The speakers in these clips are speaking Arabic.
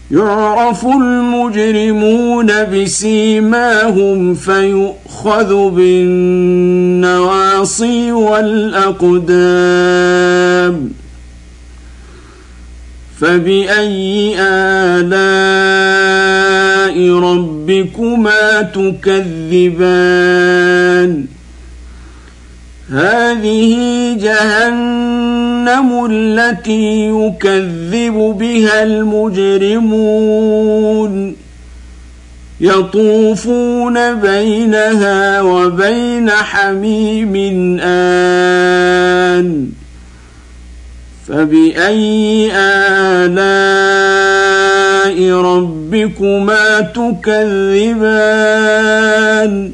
يعرف المجرمون بسيماهم فيؤخذ بالنواصي والأقدام فبأي آلاء ربكما تكذبان هذه جهنم التي يكذب بها المجرمون يطوفون بينها وبين حميم آن فبأي آلاء ربكما تكذبان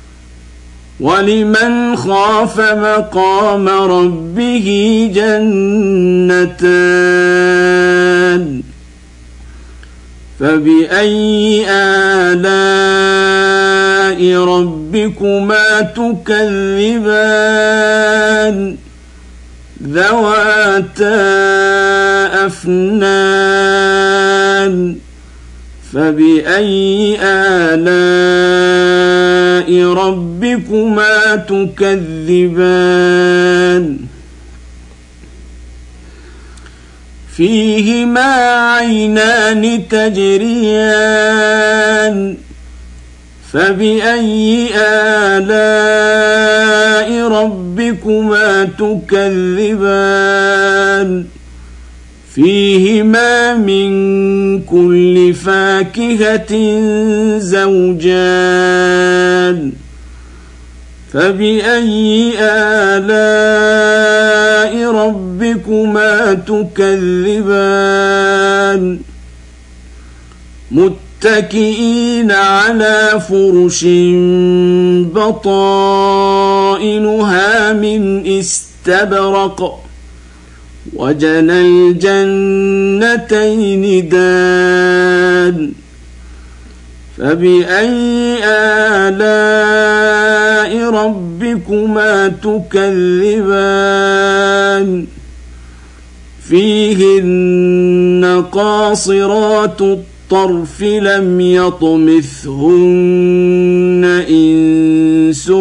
ولمن خاف مقام ربه جنتان فبأي آلاء ربكما تكذبان ذواتا أفنان فبأي آلاء ربكما تكذبان فيهما عينان تجريان فبأي آلاء ربكما تكذبان فيهما من كل فاكهة زوجان فبأي آلاء ربكما تكذبان متكئين على فرش بطائنها من استبرق وجنى الجنتين دان فبأي آلاء ربكما تكذبان فيهن قاصرات الطرف لم يطمثهن إنس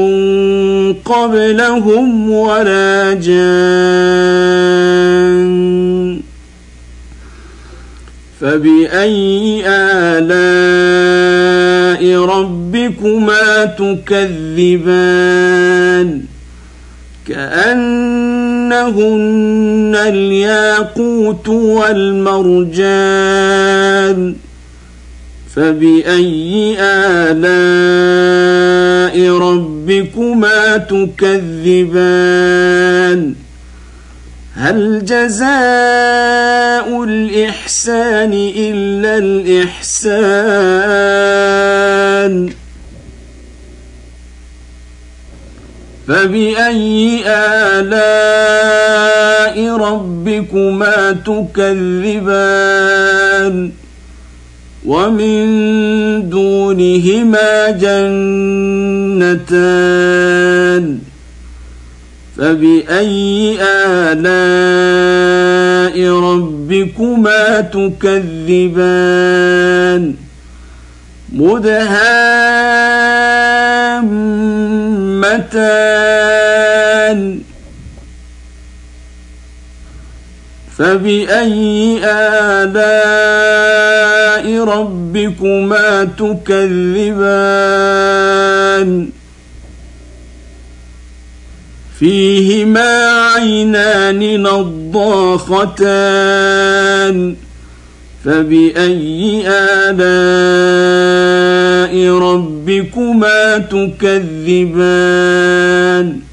قبلهم ولا جان فبأي آلاء ربكما تكذبان كأنهن الياقوت والمرجان فبأي آلاء ربكما تكذبان هل جزاء الإحسان إلا الإحسان فبأي آلاء ربكما تكذبان ومن دونهما جنتان فبأي آلاء ربكما تكذبان مدهامتان فبأي آلاء ربكما تكذبان فيهما عينان نضاختان فبأي آلاء ربكما تكذبان